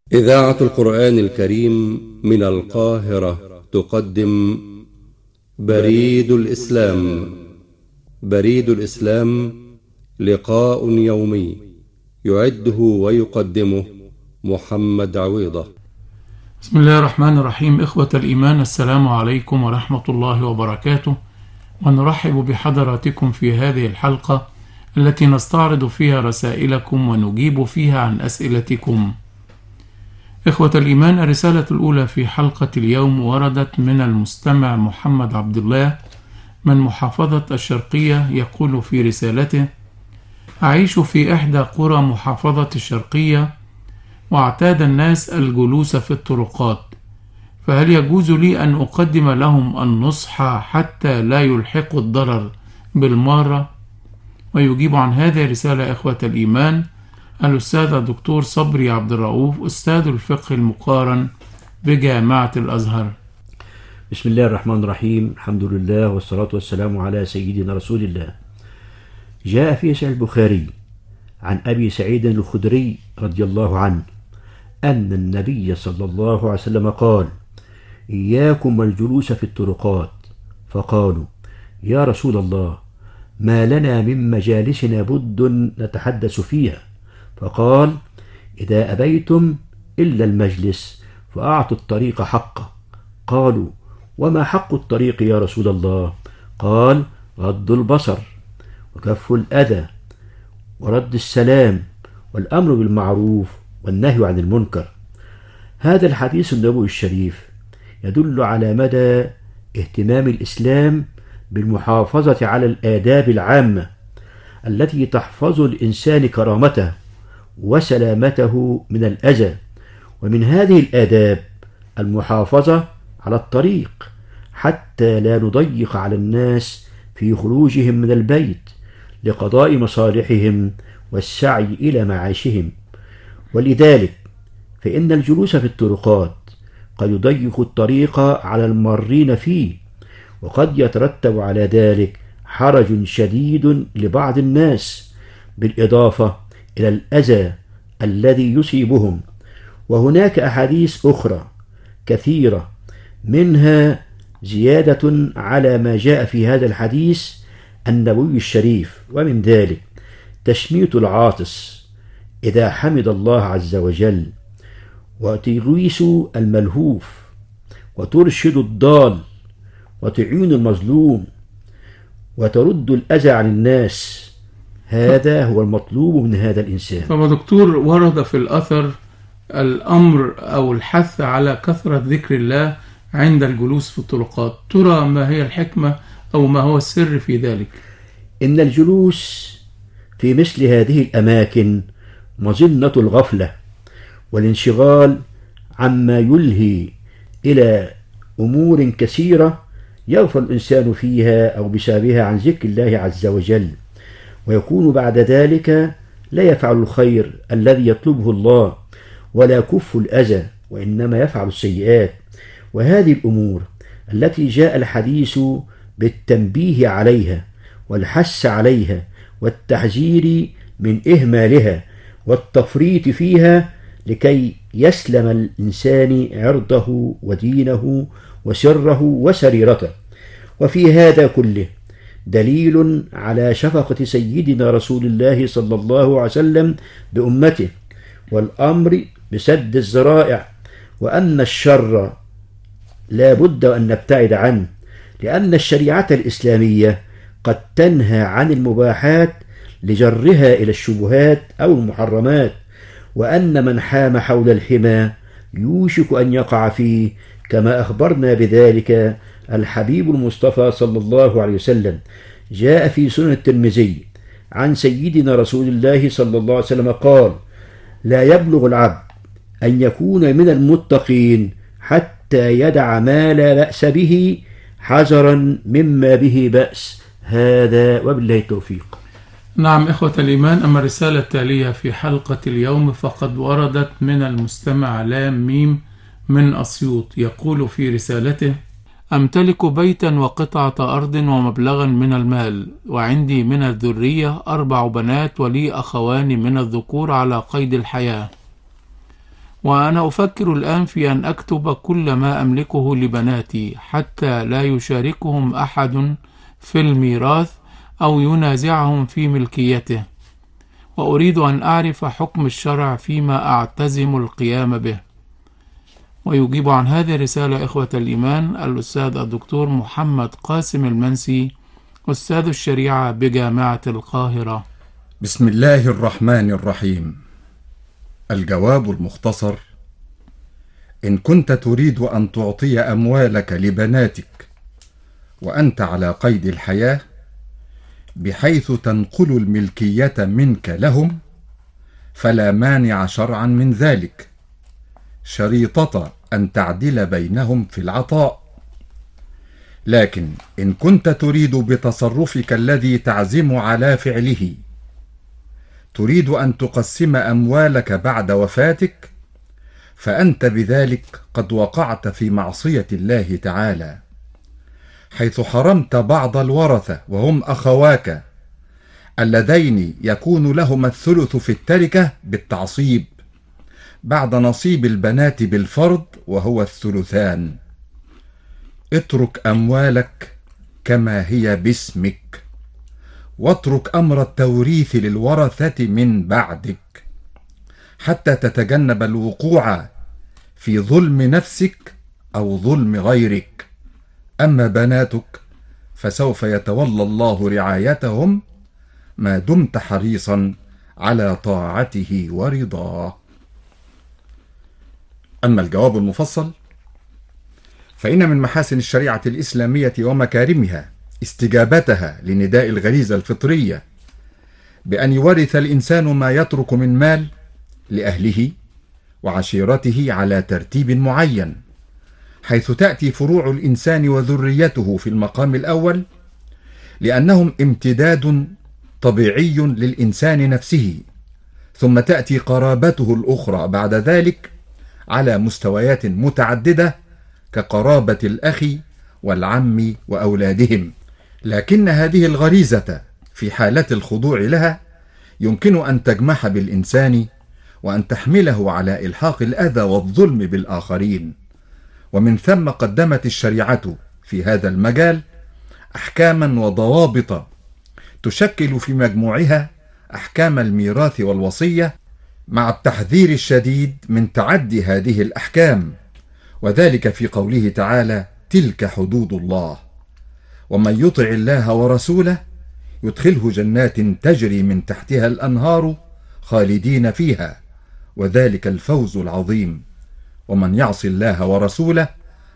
إذاعة القرآن الكريم من القاهرة تقدم بريد الإسلام. بريد الإسلام لقاء يومي يعده ويقدمه محمد عويضة. بسم الله الرحمن الرحيم. إخوة الإيمان، السلام عليكم ورحمة الله وبركاته، ونرحب بحضراتكم في هذه الحلقة التي نستعرض فيها رسائلكم ونجيب فيها عن أسئلتكم. إخوة الإيمان، الرسالة الأولى في حلقة اليوم وردت من المستمع محمد عبد الله من محافظة الشرقية. يقول في رسالته: أعيش في إحدى قرى محافظة الشرقية، واعتاد الناس الجلوس في الطرقات، فهل يجوز لي أن أقدم لهم النصح حتى لا يلحقوا الضرر بالمارة؟ ويجيب عن هذه الرسالة إخوة الإيمان الأستاذ الدكتور صبري عبد الرؤوف، أستاذ الفقه المقارن بجامعة الأزهر. بسم الله الرحمن الرحيم. الحمد لله والصلاة والسلام على سيدنا رسول الله. جاء في صحيح البخاري عن أبي سعيد الخدري رضي الله عنه أن النبي صلى الله عليه وسلم قال: إياكم والجلوس في الطرقات. فقالوا: يا رسول الله، ما لنا من مجالسنا بد نتحدث فيها. فقال: إذا أبيتم إلا المجلس فأعطوا الطريق حقه. قالوا: وما حق الطريق يا رسول الله؟ قال: غض البصر، وكف الأذى، ورد السلام، والأمر بالمعروف، والنهي عن المنكر. هذا الحديث النبوي الشريف يدل على مدى اهتمام الإسلام بالمحافظة على الآداب العامة التي تحفظ الإنسان كرامته وسلامته من الأذى. ومن هذه الآداب المحافظة على الطريق حتى لا نضيق على الناس في خروجهم من البيت لقضاء مصالحهم والسعي إلى معاشهم. ولذلك فإن الجلوس في الطرقات قد يضيق الطريق على المارين فيه، وقد يترتب على ذلك حرج شديد لبعض الناس، بالإضافة إلى الأذى الذي يصيبهم. وهناك أحاديث أخرى كثيرة منها زيادة على ما جاء في هذا الحديث النبوي الشريف، ومن ذلك تشميت العاطس إذا حمد الله عز وجل، وتغيث الملهوف، وترشد الضال، وتعين المظلوم، وترد الأذى عن الناس. هذا هو المطلوب من هذا الإنسان. طب دكتور، ورد في الأثر الأمر أو الحث على كثرة ذكر الله عند الجلوس في الطرقات، ترى ما هي الحكمة أو ما هو السر في ذلك؟ إن الجلوس في مثل هذه الأماكن مظنة الغفلة والانشغال عما يلهي إلى أمور كثيرة يغفل الإنسان فيها أو بسببها عن ذكر الله عز وجل، ويكون بعد ذلك لا يفعل الخير الذي يطلبه الله ولا كف الأذى، وإنما يفعل السيئات. وهذه الأمور التي جاء الحديث بالتنبيه عليها والحث عليها والتحذير من إهمالها والتفريط فيها لكي يسلم الإنسان عرضه ودينه وسره وسريرته. وفي هذا كله دليل على شفقة سيدنا رسول الله صلى الله عليه وسلم بأمته، والأمر بسد الذرائع، وأن الشر لا بد أن نبتعد عنه، لأن الشريعة الإسلامية قد تنهى عن المباحات لجرها إلى الشبهات أو المحرمات، وأن من حام حول الحمى يوشك أن يقع فيه، كما أخبرنا بذلك الحبيب المصطفى صلى الله عليه وسلم. جاء في سنن الترمذي عن سيدنا رسول الله صلى الله عليه وسلم قال: لا يبلغ العبد أن يكون من المتقين حتى يدع ما لا بأس به حذرا مما به بأس. هذا وبالله التوفيق. نعم إخوة الإيمان، أما الرسالة التالية في حلقة اليوم فقد وردت من المستمع لام ميم من أسيوط. يقول في رسالته: أمتلك بيتا وقطعة أرض ومبلغا من المال، وعندي من الذرية 4 بنات ولي أخوان من الذكور على قيد الحياة، وأنا أفكر الآن في أن أكتب كل ما أملكه لبناتي حتى لا يشاركهم أحد في الميراث أو ينازعهم في ملكيته، وأريد أن أعرف حكم الشرع فيما أعتزم القيام به. ويجيب عن هذه الرسالة إخوة الإيمان الأستاذ الدكتور محمد قاسم المنسي، أستاذ الشريعة بجامعة القاهرة. بسم الله الرحمن الرحيم. الجواب المختصر: إن كنت تريد أن تعطي أموالك لبناتك وأنت على قيد الحياة بحيث تنقل الملكية منك لهم، فلا مانع شرعا من ذلك، شريطة أن تعدل بينهم في العطاء. لكن إن كنت تريد بتصرفك الذي تعزم على فعله تريد أن تقسم أموالك بعد وفاتك، فأنت بذلك قد وقعت في معصية الله تعالى، حيث حرمت بعض الورثة وهم أخواك اللذين يكون لهما الثلث في التركة بالتعصيب بعد نصيب البنات بالفرض وهو الثلثان. اترك أموالك كما هي باسمك، واترك أمر التوريث للورثة من بعدك حتى تتجنب الوقوع في ظلم نفسك أو ظلم غيرك. أما بناتك فسوف يتولى الله رعايتهم ما دمت حريصا على طاعته ورضاه. أما الجواب المفصل فإن من محاسن الشريعة الإسلامية ومكارمها استجابتها لنداء الغريزة الفطرية بأن يورث الإنسان ما يترك من مال لأهله وعشيرته على ترتيب معين، حيث تأتي فروع الإنسان وذريته في المقام الأول لأنهم امتداد طبيعي للإنسان نفسه، ثم تأتي قرابته الأخرى بعد ذلك على مستويات متعددة كقرابة الأخ والعم وأولادهم. لكن هذه الغريزة في حالة الخضوع لها يمكن أن تجمح بالإنسان وأن تحمله على إلحاق الأذى والظلم بالآخرين، ومن ثم قدمت الشريعة في هذا المجال أحكاما وضوابط تشكل في مجموعها أحكام الميراث والوصية، مع التحذير الشديد من تعدي هذه الأحكام، وذلك في قوله تعالى: تلك حدود الله، ومن يطع الله ورسوله يدخله جنات تجري من تحتها الأنهار خالدين فيها وذلك الفوز العظيم، ومن يعص الله ورسوله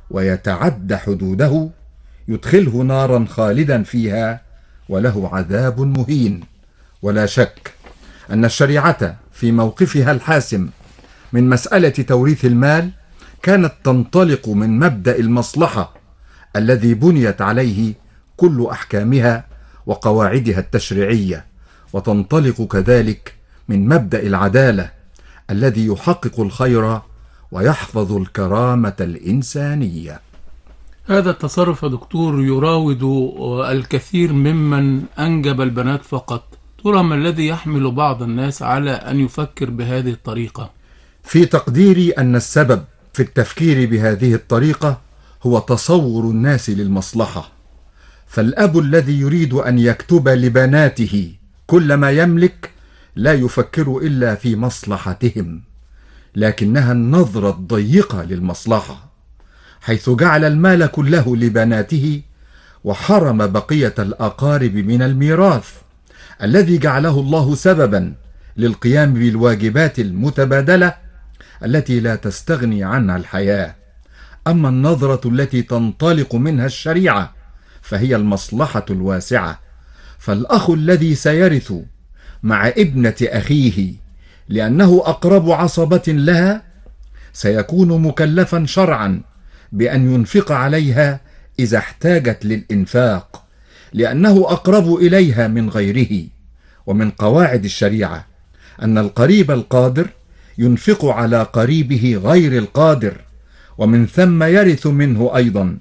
ويتعد حدوده يدخله نارا خالدا فيها وله عذاب مهين. ولا شك أن الشريعة في موقفها الحاسم من مسألة توريث المال كانت تنطلق من مبدأ المصلحة الذي بنيت عليه كل أحكامها وقواعدها التشريعية، وتنطلق كذلك من مبدأ العدالة الذي يحقق الخير ويحفظ الكرامة الإنسانية. هذا التصرف يا دكتور يراود الكثير ممن أنجب البنات فقط، ترى ما الذي يحمل بعض الناس على أن يفكر بهذه الطريقة؟ في تقديري أن السبب في التفكير بهذه الطريقة هو تصور الناس للمصلحة، فالأب الذي يريد أن يكتب لبناته كل ما يملك لا يفكر إلا في مصلحتهم، لكنها النظرة الضيقة للمصلحة، حيث جعل المال كله لبناته وحرم بقية الأقارب من الميراث الذي جعله الله سببا للقيام بالواجبات المتبادلة التي لا تستغني عنها الحياة. أما النظرة التي تنطلق منها الشريعة فهي المصلحة الواسعة، فالأخ الذي سيرث مع ابنة أخيه لأنه أقرب عصبة لها سيكون مكلفا شرعا بأن ينفق عليها إذا احتاجت للإنفاق، لأنه أقرب إليها من غيره. ومن قواعد الشريعة أن القريب القادر ينفق على قريبه غير القادر، ومن ثم يرث منه أيضا،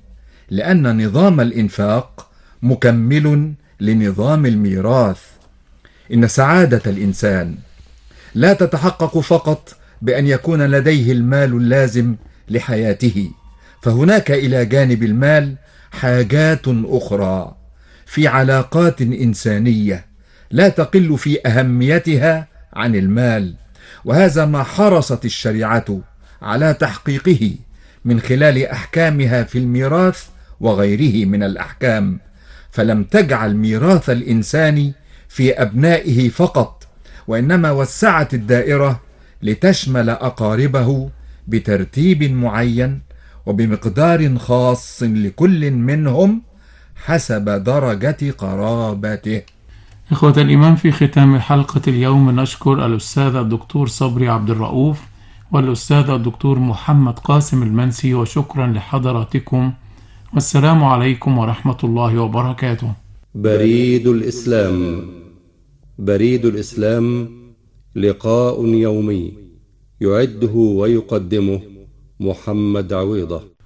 لأن نظام الإنفاق مكمل لنظام الميراث. إن سعادة الإنسان لا تتحقق فقط بأن يكون لديه المال اللازم لحياته، فهناك إلى جانب المال حاجات أخرى في علاقات إنسانية لا تقل في أهميتها عن المال، وهذا ما حرصت الشريعة على تحقيقه من خلال أحكامها في الميراث وغيره من الأحكام، فلم تجعل ميراث الإنسان في أبنائه فقط، وإنما وسعت الدائرة لتشمل أقاربه بترتيب معين وبمقدار خاص لكل منهم حسب درجة قرابته. إخوة الإيمان، في ختام حلقة اليوم نشكر الأستاذ الدكتور صبري عبد الرؤوف والأستاذ الدكتور محمد قاسم المنسي، وشكرا لحضراتكم، والسلام عليكم ورحمة الله وبركاته. بريد الإسلام. بريد الإسلام لقاء يومي يعده ويقدمه محمد عويضة.